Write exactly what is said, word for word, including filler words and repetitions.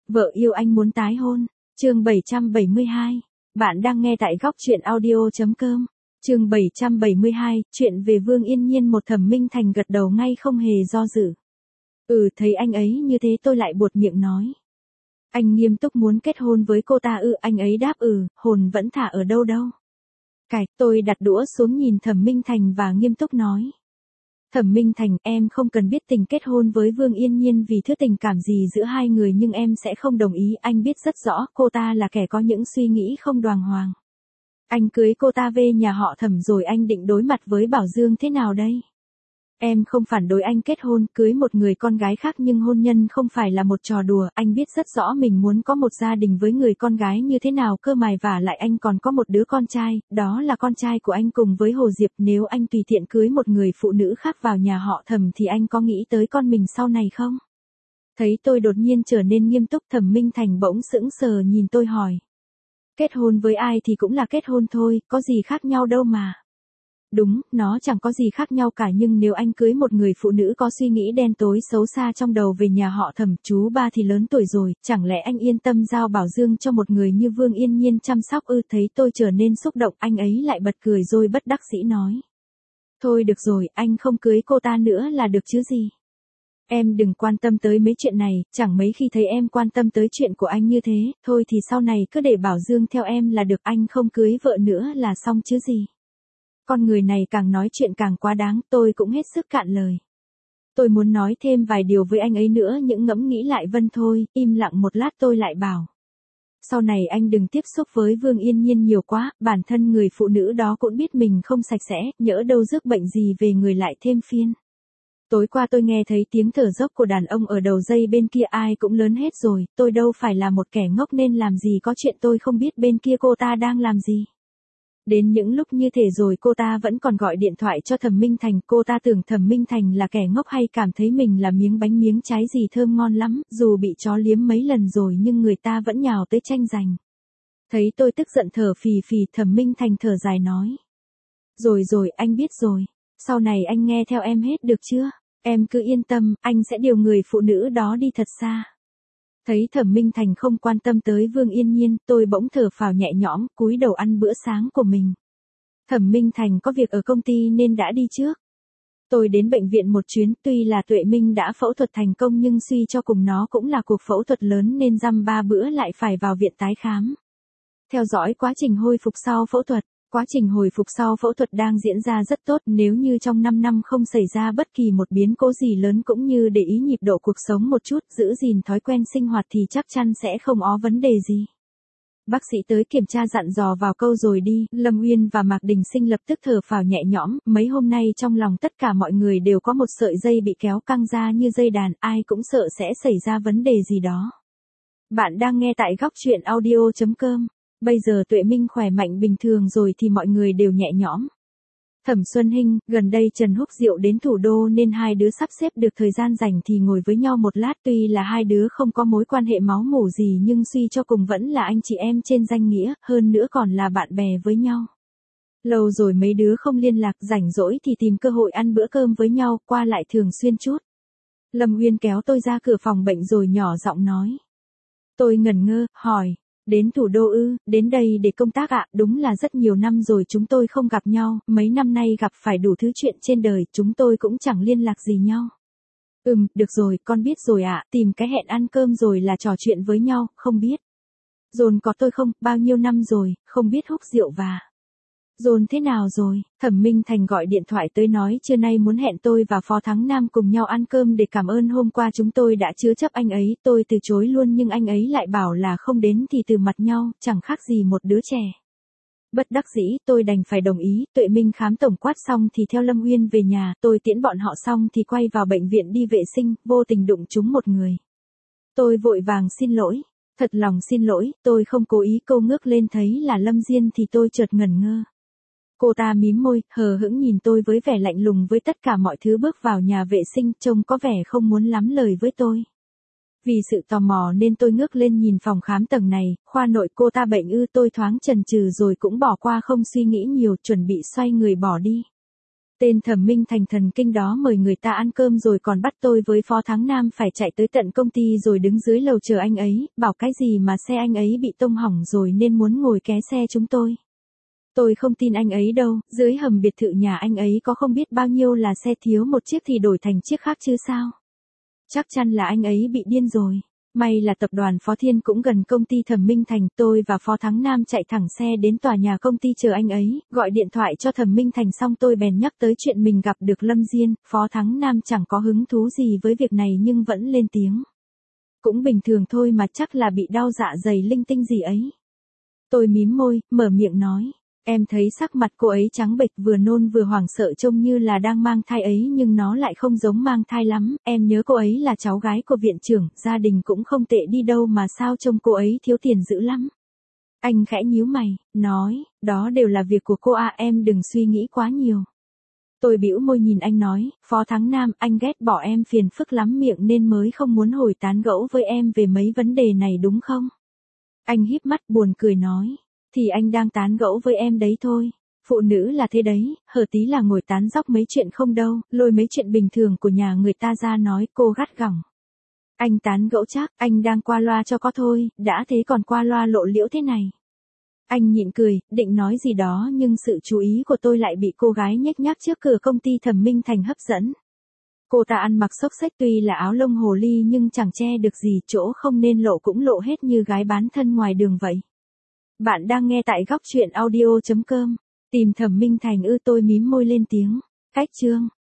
Vợ yêu anh muốn tái hôn. Chương bảy trăm bảy mươi hai. Bạn đang nghe tại góc truyện audio chấm com. Chương bảy trăm bảy mươi hai, chuyện về Vương Yên Nhiên. Một Thẩm Minh Thành gật đầu ngay không hề do dự. Ừ, thấy anh ấy như thế tôi lại buột miệng nói. Anh nghiêm túc muốn kết hôn với cô ta ư? Anh ấy đáp ừ, hồn vẫn thả ở đâu đâu. Cải, tôi đặt đũa xuống nhìn Thẩm Minh Thành và nghiêm túc nói. Thẩm Minh Thành, em không cần biết tình kết hôn với Vương Yên Nhiên vì thứ tình cảm gì giữa hai người, nhưng em sẽ không đồng ý. Anh biết rất rõ cô ta là kẻ có những suy nghĩ không đàng hoàng. Anh cưới cô ta về nhà họ Thẩm rồi anh định đối mặt với Bảo Dương thế nào đây? Em không phản đối anh kết hôn, cưới một người con gái khác, nhưng hôn nhân không phải là một trò đùa. Anh biết rất rõ mình muốn có một gia đình với người con gái như thế nào cơ mài, và lại anh còn có một đứa con trai, đó là con trai của anh cùng với Hồ Diệp. Nếu anh tùy tiện cưới một người phụ nữ khác vào nhà họ Thẩm thì anh có nghĩ tới con mình sau này không? Thấy tôi đột nhiên trở nên nghiêm túc, Thẩm Minh Thành bỗng sững sờ nhìn tôi hỏi. Kết hôn với ai thì cũng là kết hôn thôi, có gì khác nhau đâu mà. Đúng, nó chẳng có gì khác nhau cả, nhưng nếu anh cưới một người phụ nữ có suy nghĩ đen tối xấu xa trong đầu về nhà họ Thẩm, chú ba thì lớn tuổi rồi, chẳng lẽ anh yên tâm giao Bảo Dương cho một người như Vương Yên Nhiên chăm sóc ư? Thấy tôi trở nên xúc động, anh ấy lại bật cười rồi bất đắc dĩ nói. Thôi được rồi, anh không cưới cô ta nữa là được chứ gì. Em đừng quan tâm tới mấy chuyện này, chẳng mấy khi thấy em quan tâm tới chuyện của anh như thế, thôi thì sau này cứ để Bảo Dương theo em là được, anh không cưới vợ nữa là xong chứ gì. Con người này càng nói chuyện càng quá đáng, tôi cũng hết sức cạn lời. Tôi muốn nói thêm vài điều với anh ấy nữa, những ngẫm nghĩ lại vân thôi, im lặng một lát tôi lại bảo. Sau này anh đừng tiếp xúc với Vương Yên Nhiên nhiều quá, bản thân người phụ nữ đó cũng biết mình không sạch sẽ, nhỡ đâu rước bệnh gì về người lại thêm phiền. Tối qua tôi nghe thấy tiếng thở dốc của đàn ông ở đầu dây bên kia, ai cũng lớn hết rồi, tôi đâu phải là một kẻ ngốc nên làm gì có chuyện tôi không biết bên kia cô ta đang làm gì. Đến những lúc như thế rồi cô ta vẫn còn gọi điện thoại cho Thẩm Minh Thành, cô ta tưởng Thẩm Minh Thành là kẻ ngốc hay cảm thấy mình là miếng bánh miếng trái gì thơm ngon lắm, dù bị chó liếm mấy lần rồi nhưng người ta vẫn nhào tới tranh giành. Thấy tôi tức giận thở phì phì, Thẩm Minh Thành thở dài nói. Rồi rồi, anh biết rồi, sau này anh nghe theo em hết được chưa? Em cứ yên tâm, anh sẽ điều người phụ nữ đó đi thật xa. Thấy Thẩm Minh Thành không quan tâm tới Vương Yên Nhiên, tôi bỗng thở phào nhẹ nhõm, cúi đầu ăn bữa sáng của mình. Thẩm Minh Thành có việc ở công ty nên đã đi trước. Tôi đến bệnh viện một chuyến, tuy là Tuệ Minh đã phẫu thuật thành công nhưng suy cho cùng nó cũng là cuộc phẫu thuật lớn nên dăm ba bữa lại phải vào viện tái khám. Theo dõi quá trình hồi phục sau phẫu thuật. Quá trình hồi phục sau phẫu thuật đang diễn ra rất tốt, nếu như trong năm năm không xảy ra bất kỳ một biến cố gì lớn cũng như để ý nhịp độ cuộc sống một chút, giữ gìn thói quen sinh hoạt thì chắc chắn sẽ không có vấn đề gì. Bác sĩ tới kiểm tra dặn dò vào câu rồi đi, Lâm Uyên và Mạc Đình Sinh lập tức thở phào nhẹ nhõm, mấy hôm nay trong lòng tất cả mọi người đều có một sợi dây bị kéo căng ra như dây đàn, ai cũng sợ sẽ xảy ra vấn đề gì đó. Bạn đang nghe tại góc truyện audio chấm com. Bây giờ Tuệ Minh khỏe mạnh bình thường rồi thì mọi người đều nhẹ nhõm. Thẩm Xuân Hinh, gần đây Trần Húc Diệu đến thủ đô nên hai đứa sắp xếp được thời gian rảnh thì ngồi với nhau một lát, tuy là hai đứa không có mối quan hệ máu mủ gì nhưng suy cho cùng vẫn là anh chị em trên danh nghĩa, hơn nữa còn là bạn bè với nhau. Lâu rồi mấy đứa không liên lạc, rảnh rỗi thì tìm cơ hội ăn bữa cơm với nhau, qua lại thường xuyên chút. Lâm Uyên kéo tôi ra cửa phòng bệnh rồi nhỏ giọng nói. Tôi ngẩn ngơ, hỏi. Đến thủ đô ư? Đến đây để công tác ạ? Đúng là rất nhiều năm rồi chúng tôi không gặp nhau, mấy năm nay gặp phải đủ thứ chuyện trên đời, chúng tôi cũng chẳng liên lạc gì nhau. Ừm, được rồi, con biết rồi ạ, tìm cái hẹn ăn cơm rồi là trò chuyện với nhau, không biết. Dồn có tôi không, bao nhiêu năm rồi, không biết Húc Diệu và... Dồn thế nào rồi? Thẩm Minh Thành gọi điện thoại tới nói trưa nay muốn hẹn tôi và Phó Thắng Nam cùng nhau ăn cơm để cảm ơn hôm qua chúng tôi đã chứa chấp anh ấy, tôi từ chối luôn nhưng anh ấy lại bảo là không đến thì từ mặt nhau, chẳng khác gì một đứa trẻ. Bất đắc dĩ, tôi đành phải đồng ý, Tuệ Minh khám tổng quát xong thì theo Lâm Uyên về nhà, tôi tiễn bọn họ xong thì quay vào bệnh viện đi vệ sinh, vô tình đụng trúng một người. Tôi vội vàng xin lỗi. Thật lòng xin lỗi, tôi không cố ý. Câu ngước lên thấy là Lâm Diên thì tôi chợt ngẩn ngơ. Cô ta mím môi, hờ hững nhìn tôi với vẻ lạnh lùng với tất cả mọi thứ, bước vào nhà vệ sinh, trông có vẻ không muốn lắm lời với tôi. Vì sự tò mò nên tôi ngước lên nhìn phòng khám tầng này, khoa nội. Cô ta bệnh ư? Tôi thoáng chần chừ rồi cũng bỏ qua, không suy nghĩ nhiều, chuẩn bị xoay người bỏ đi. Tên Thẩm Minh Thành thần kinh đó mời người ta ăn cơm rồi còn bắt tôi với Phó Thắng Nam phải chạy tới tận công ty rồi đứng dưới lầu chờ anh ấy, bảo cái gì mà xe anh ấy bị tông hỏng rồi nên muốn ngồi ké xe chúng tôi. Tôi không tin anh ấy đâu, dưới hầm biệt thự nhà anh ấy có không biết bao nhiêu là xe, thiếu một chiếc thì đổi thành chiếc khác chứ sao. Chắc chắn là anh ấy bị điên rồi. May là tập đoàn Phó Thiên cũng gần công ty Thẩm Minh Thành, tôi và Phó Thắng Nam chạy thẳng xe đến tòa nhà công ty chờ anh ấy, gọi điện thoại cho Thẩm Minh Thành xong tôi bèn nhắc tới chuyện mình gặp được Lâm Diên. Phó Thắng Nam chẳng có hứng thú gì với việc này nhưng vẫn lên tiếng. Cũng bình thường thôi mà, chắc là bị đau dạ dày linh tinh gì ấy. Tôi mím môi, mở miệng nói. Em thấy sắc mặt cô ấy trắng bệch, vừa nôn vừa hoảng sợ, trông như là đang mang thai ấy nhưng nó lại không giống mang thai lắm. Em nhớ cô ấy là cháu gái của viện trưởng, gia đình cũng không tệ đi đâu mà sao trông cô ấy thiếu tiền dữ lắm. Anh khẽ nhíu mày, nói, đó đều là việc của cô à, em đừng suy nghĩ quá nhiều. Tôi bĩu môi nhìn anh nói, Phó Thắng Nam, anh ghét bỏ em phiền phức lắm miệng nên mới không muốn hồi tán gẫu với em về mấy vấn đề này đúng không? Anh híp mắt buồn cười nói. Thì anh đang tán gẫu với em đấy thôi. Phụ nữ là thế đấy, hở tí là ngồi tán dóc mấy chuyện không đâu, lôi mấy chuyện bình thường của nhà người ta ra nói, cô gắt gỏng. Anh tán gẫu chắc, anh đang qua loa cho có thôi, đã thế còn qua loa lộ liễu thế này. Anh nhịn cười, định nói gì đó nhưng sự chú ý của tôi lại bị cô gái nhếch nhác trước cửa công ty Thẩm Minh Thành hấp dẫn. Cô ta ăn mặc xốc xếch, tuy là áo lông hồ ly nhưng chẳng che được gì, chỗ không nên lộ cũng lộ hết như gái bán thân ngoài đường vậy. Bạn đang nghe tại góc truyện audio chấm com. Tìm Thẩm Minh Thành ư? Tôi mím môi lên tiếng. Cách chương.